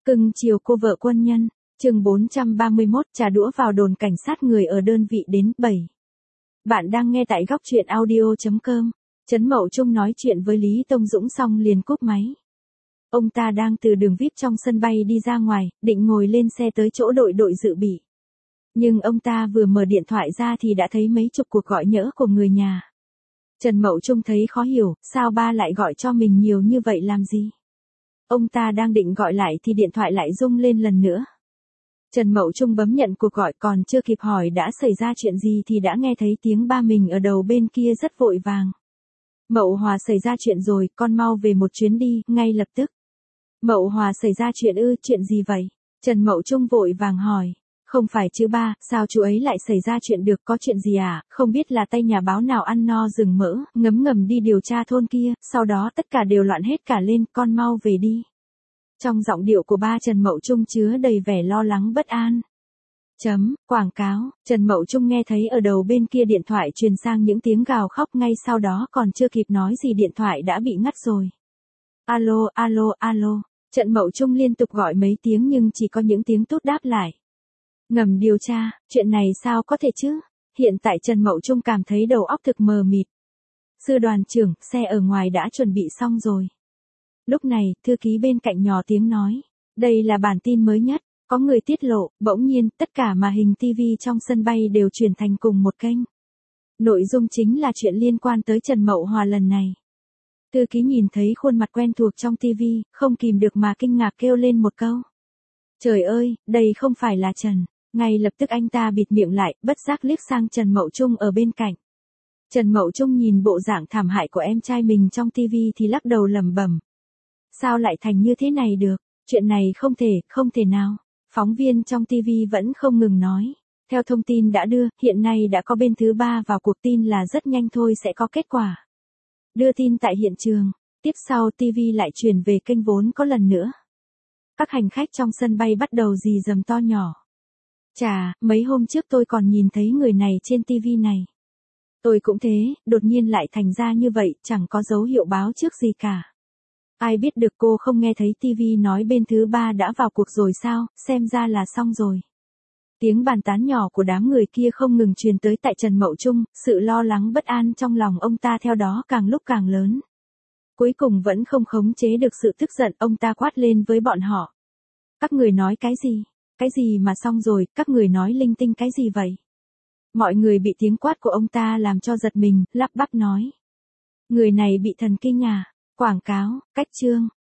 Cưng chiều cô vợ quân nhân, chương 431 trà đũa vào đồn cảnh sát người ở đơn vị đến 7. Bạn đang nghe tại góc truyện audio.com. Trấn Mậu Trung nói chuyện với Lý Tông Dũng xong liền cúp máy. Ông ta đang từ đường VIP trong sân bay đi ra ngoài, định ngồi lên xe tới chỗ đội dự bị. Nhưng ông ta vừa mở điện thoại ra thì đã thấy mấy chục cuộc gọi nhỡ của người nhà. Trần Mậu Trung thấy khó hiểu, sao ba lại gọi cho mình nhiều như vậy làm gì? Ông ta đang định gọi lại thì điện thoại lại rung lên lần nữa. Trần Mậu Trung bấm nhận cuộc gọi, còn chưa kịp hỏi đã xảy ra chuyện gì thì đã nghe thấy tiếng ba mình ở đầu bên kia rất vội vàng. Mậu Hòa, xảy ra chuyện rồi, con mau về một chuyến đi, ngay lập tức. Mậu Hòa, xảy ra chuyện ư, chuyện gì vậy? Trần Mậu Trung vội vàng hỏi. Không phải chứ ba, sao chú ấy lại xảy ra chuyện được, có chuyện gì à? Không biết là tay nhà báo nào ăn no rừng mỡ, ngấm ngầm đi điều tra thôn kia, sau đó tất cả đều loạn hết cả lên, con mau về đi. Trong giọng điệu của ba Trần Mậu Trung chứa đầy vẻ lo lắng bất an. Quảng cáo, Trần Mậu Trung nghe thấy ở đầu bên kia điện thoại truyền sang những tiếng gào khóc, ngay sau đó còn chưa kịp nói gì điện thoại đã bị ngắt rồi. Alo, alo, alo, Trần Mậu Trung liên tục gọi mấy tiếng nhưng chỉ có những tiếng tút đáp lại. Ngầm điều tra, chuyện này sao có thể chứ? Hiện tại Trần Mậu Trung cảm thấy đầu óc thực mờ mịt. Sư đoàn trưởng, xe ở ngoài đã chuẩn bị xong rồi. Lúc này, thư ký bên cạnh nhỏ tiếng nói. Đây là bản tin mới nhất, có người tiết lộ, bỗng nhiên, tất cả màn hình TV trong sân bay đều chuyển thành cùng một kênh. Nội dung chính là chuyện liên quan tới Trần Mậu Hòa lần này. Thư ký nhìn thấy khuôn mặt quen thuộc trong TV, không kìm được mà kinh ngạc kêu lên một câu. Trời ơi, đây không phải là Trần. Ngay lập tức anh ta bịt miệng lại, bất giác liếc sang Trần Mậu Trung ở bên cạnh. Trần Mậu Trung nhìn bộ dạng thảm hại của em trai mình trong TV thì lắc đầu lẩm bẩm. Sao lại thành như thế này được? Chuyện này không thể nào. Phóng viên trong TV vẫn không ngừng nói. Theo thông tin đã đưa, hiện nay đã có bên thứ ba vào cuộc, tin là rất nhanh thôi sẽ có kết quả. Đưa tin tại hiện trường. Tiếp sau TV lại chuyển về kênh vốn có lần nữa. Các hành khách trong sân bay bắt đầu rì rầm to nhỏ. Chà, mấy hôm trước tôi còn nhìn thấy người này trên TV này. Tôi cũng thế, đột nhiên lại thành ra như vậy, chẳng có dấu hiệu báo trước gì cả. Ai biết được, cô không nghe thấy TV nói bên thứ ba đã vào cuộc rồi sao, xem ra là xong rồi. Tiếng bàn tán nhỏ của đám người kia không ngừng truyền tới tại Trần Mậu Trung, sự lo lắng bất an trong lòng ông ta theo đó càng lúc càng lớn. Cuối cùng vẫn không khống chế được sự tức giận, ông ta quát lên với bọn họ. Các người nói cái gì? Cái gì mà xong rồi, các người nói linh tinh cái gì vậy? Mọi người bị tiếng quát của ông ta làm cho giật mình, lắp bắp nói. Người này bị thần kinh à? Quảng cáo, cách chương,